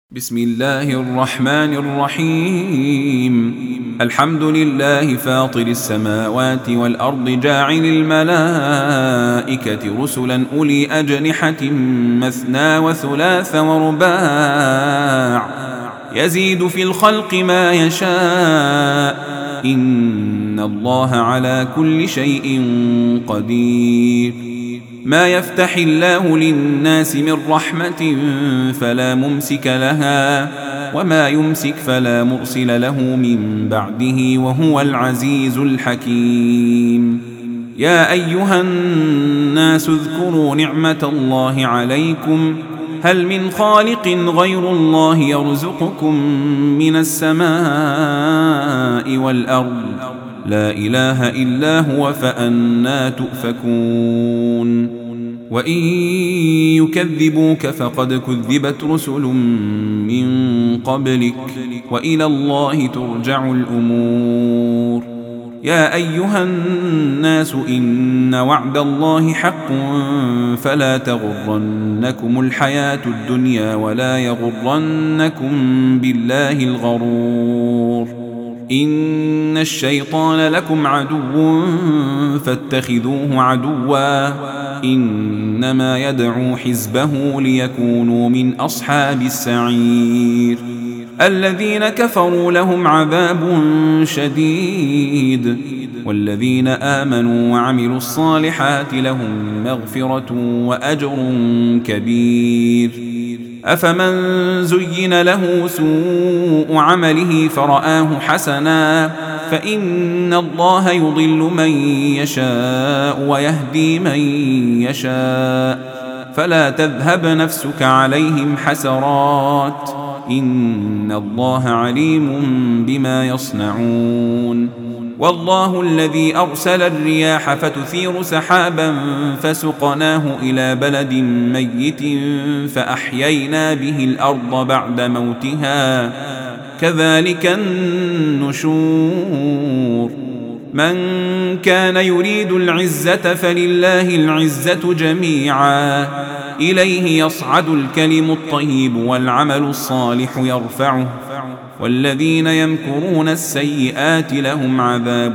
بسم الله الرحمن الرحيم. الحمد لله فاطر السماوات والأرض جاعل الملائكة رسلا أولي أجنحة مثنى وثلاث ورباع يزيد في الخلق ما يشاء إن الله على كل شيء قدير. ما يفتح الله للناس من رحمة فلا ممسك لها وما يمسك فلا مرسل له من بعده وهو العزيز الحكيم. يا أيها الناس اذكروا نعمة الله عليكم هل من خالق غير الله يرزقكم من السماء والأرض لا إله إلا هو فأنى تؤفكون. وإن يكذبوك فقد كذبت رسل من قبلك وإلى الله ترجع الأمور. يا أيها الناس إن وعد الله حق فلا تغرنكم الحياة الدنيا ولا يغرنكم بالله الغرور. إن الشيطان لكم عدو فاتخذوه عدوا إنما يدعو حزبه ليكونوا من أصحاب السعير. الذين كفروا لهم عذاب شديد والذين آمنوا وعملوا الصالحات لهم مغفرة وأجر كبير. أفمن زين له سوء عمله فرآه حسنا فإن الله يضل من يشاء ويهدي من يشاء فلا تذهب نفسك عليهم حسرات إن الله عليم بما يصنعون. والله الذي أرسل الرياح فتثير سحابا فسقناه إلى بلد ميت فأحيينا به الأرض بعد موتها كذلك النشور. من كان يريد العزة فلله العزة جميعا إليه يصعد الكلم الطيب والعمل الصالح يرفعه والذين يمكرون السيئات لهم عذاب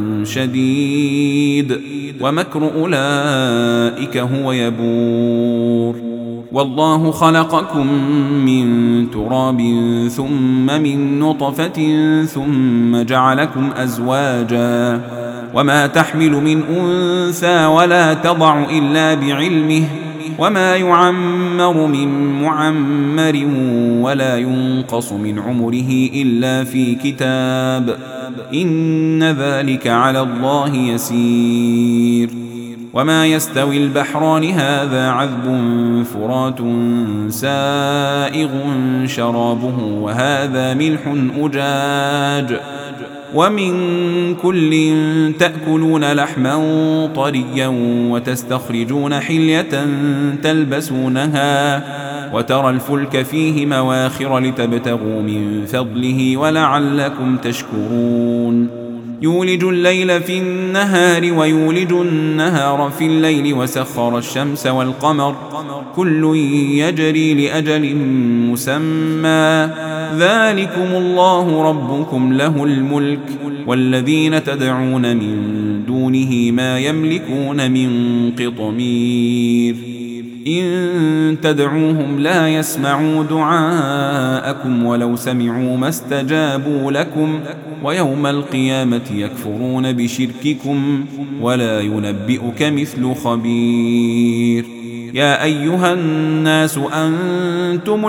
شديد ومكر أولئك هو يبور. والله خلقكم من تراب ثم من نطفة ثم جعلكم أزواجا وما تحمل من أنثى ولا تضع إلا بعلمه وما يعمر من معمر ولا ينقص من عمره إلا في كتاب إن ذلك على الله يسير. وما يستوي البحران هذا عذب فرات سائغ شرابه وهذا ملح أجاج ومن كل تأكلون لحما طريا وتستخرجون حلية تلبسونها وترى الفلك فيه مواخر لتبتغوا من فضله ولعلكم تشكرون. يولج الليل في النهار ويولج النهار في الليل وسخر الشمس والقمر كل يجري لأجل مسمى ذلكم الله ربكم له الملك والذين تدعون من دونه ما يملكون من قطمير. إن تدعوهم لا يسمعوا دعاءكم ولو سمعوا ما استجابوا لكم ويوم القيامة يكفرون بشرككم ولا ينبئك مثل خبير. يا أيها الناس أنتم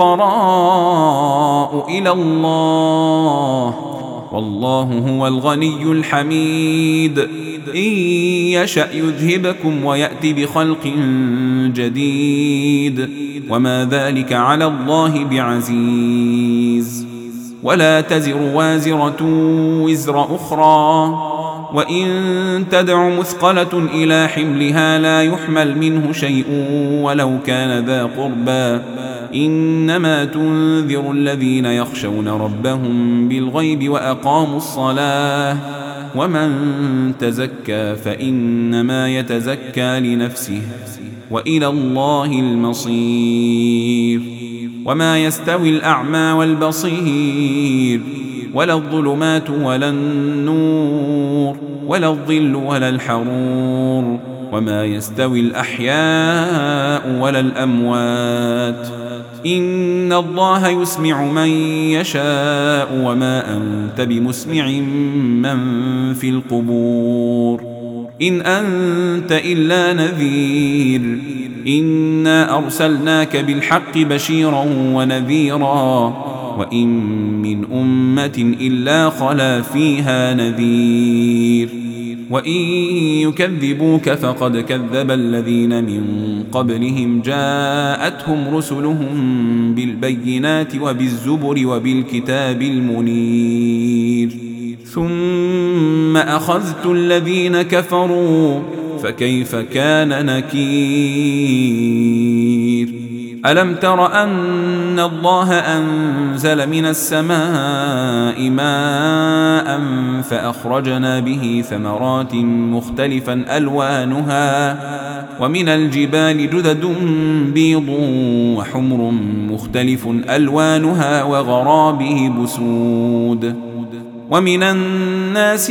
الفقراء إلى الله والله هو الغني الحميد. إن يشأ يذهبكم ويأتي بخلق جديد وما ذلك على الله بعزيز. ولا تزر وازرة وزر أخرى وإن تدع مثقلة إلى حملها لا يحمل منه شيء ولو كان ذا قربى إنما تنذر الذين يخشون ربهم بالغيب وأقاموا الصلاة ومن تزكى فإنما يتزكى لنفسه وإلى الله المصير. وما يستوي الأعمى والبصير ولا الظلمات ولا النور ولا الظل ولا الحرور وما يستوي الأحياء ولا الأموات إن الله يسمع من يشاء وما أنت بمسمع من في القبور إن أنت إلا نذير إنا أرسلناك بالحق بشيرا ونذيرا وإن من أمة إلا خلا فيها نذير وإن يكذبوك فقد كذب الذين من قبلهم جاءتهم رسلهم بالبينات وبالزبر وبالكتاب المنير ثم أخذت الذين كفروا فكيف كان نكير ألم تر أن الله أنزل من السماء ماء فأخرجنا به ثمرات مختلفا ألوانها ومن الجبال جدد بيض وحمر مختلف ألوانها وغرابه بسود ومن الناس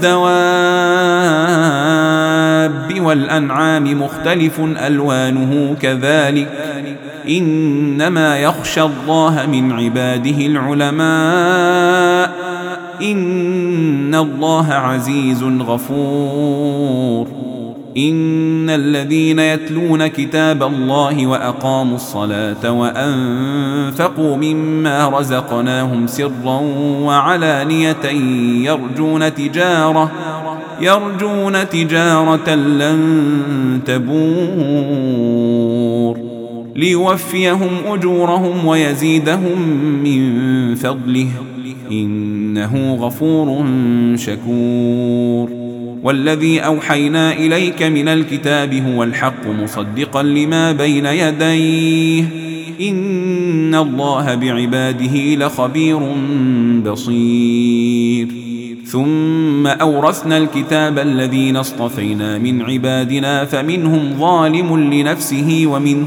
والدواب والأنعام مختلف ألوانه كذلك إنما يخشى الله من عباده العلماء إن الله عزيز غفور إن الذين يتلون كتاب الله وأقاموا الصلاة وأنفقوا مما رزقناهم سرا وعلانية يرجون تجارة لن تبور ليوفيهم أجورهم ويزيدهم من فضله إنه غفور شكور والذي أوحينا إليك من الكتاب هو الحق مصدقا لما بين يديه إن الله بعباده لخبير بصير ثم أورثنا الكتاب الذين اصطفينا من عبادنا فمنهم ظالم لنفسه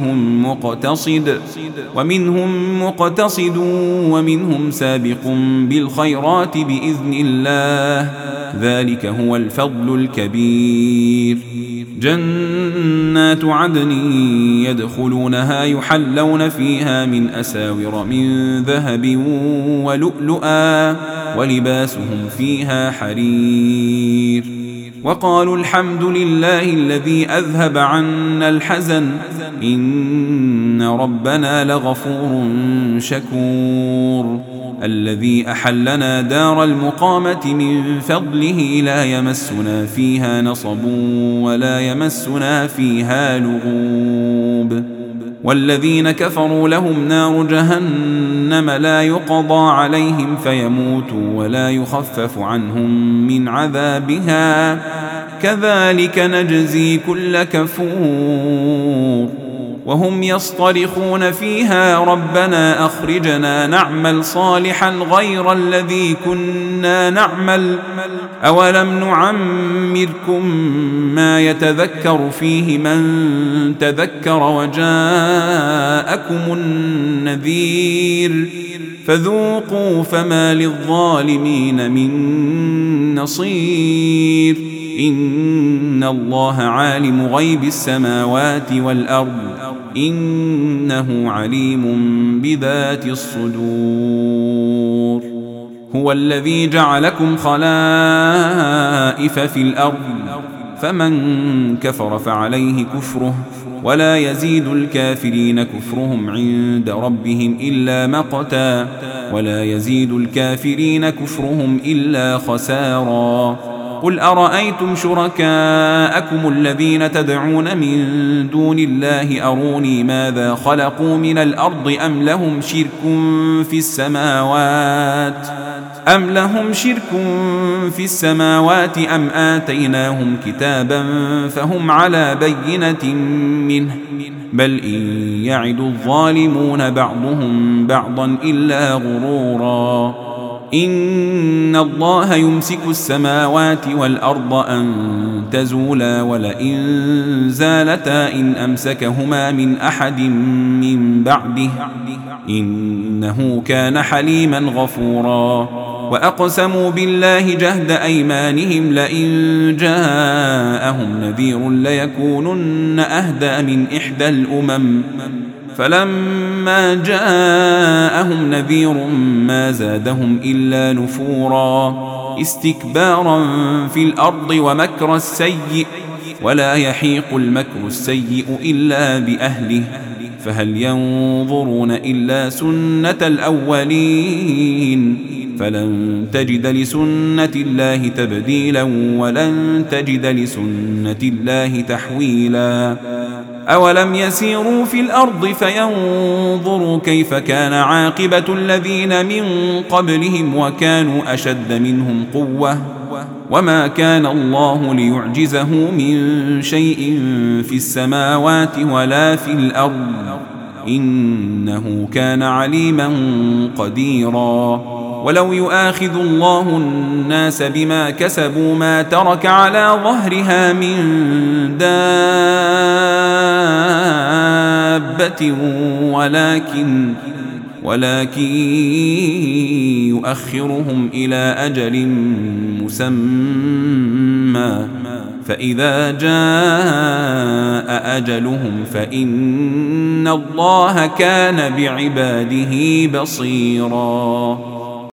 ومنهم مقتصد ومنهم سابق بالخيرات بإذن الله ذلك هو الفضل الكبير جنات عدن يدخلونها يحلون فيها من أساور من ذهب ولؤلؤا ولباسهم فيها حرير وقالوا الحمد لله الذي أذهب عنا الحزن إن ربنا لغفور شكور الذي أحلنا دار المقامة من فضله لا يمسنا فيها نصب ولا يمسنا فيها لغوب والذين كفروا لهم نار جهنم لا يقضى عليهم فيموتوا ولا يخفف عنهم من عذابها كذلك نجزي كل كفور وهم يصطرخون فيها ربنا أخرجنا نعمل صالحا غير الذي كنا نعمل أولم نعمركم ما يتذكر فيه من تذكر وجاءكم النذير فذوقوا فما للظالمين من نصير إن الله عالم غيب السماوات والأرض إنه عليم بذات الصدور هو الذي جعلكم خلائف في الأرض فمن كفر فعليه كفره ولا يزيد الكافرين كفرهم عند ربهم إلا مقتا ولا يزيد الكافرين كفرهم إلا خسارا قل أرأيتم شركاءكم الذين تدعون من دون الله أروني ماذا خلقوا من الأرض أم لهم شرك في السماوات أم آتيناهم كتابا فهم على بينة منه بل إن يعد الظالمون بعضهم بعضا إلا غرورا إن الله يمسك السماوات والأرض أن تزولا ولئن زالتا إن أمسكهما من أحد من بعده إنه كان حليما غفورا وأقسموا بالله جهد أيمانهم لئن جاءهم نذير ليكونن أهدى من إحدى الأمم فلما جاءهم نذير ما زادهم إلا نفورا استكبارا في الأرض ومكر السيء ولا يحيق المكر السيء إلا بأهله فهل ينظرون إلا سنة الأولين فلن تجد لسنة الله تبديلا ولن تجد لسنة الله تحويلا أولم يسيروا في الأرض فينظروا كيف كان عاقبة الذين من قبلهم وكانوا أشد منهم قوة وما كان الله ليعجزه من شيء في السماوات ولا في الأرض إنه كان عليما قديرا ولو يؤاخذ الله الناس بما كسبوا ما ترك على ظهرها من دابة ولكن يؤخرهم إلى أجل مسمى فإذا جاء أجلهم فإن الله كان بعباده بصيرا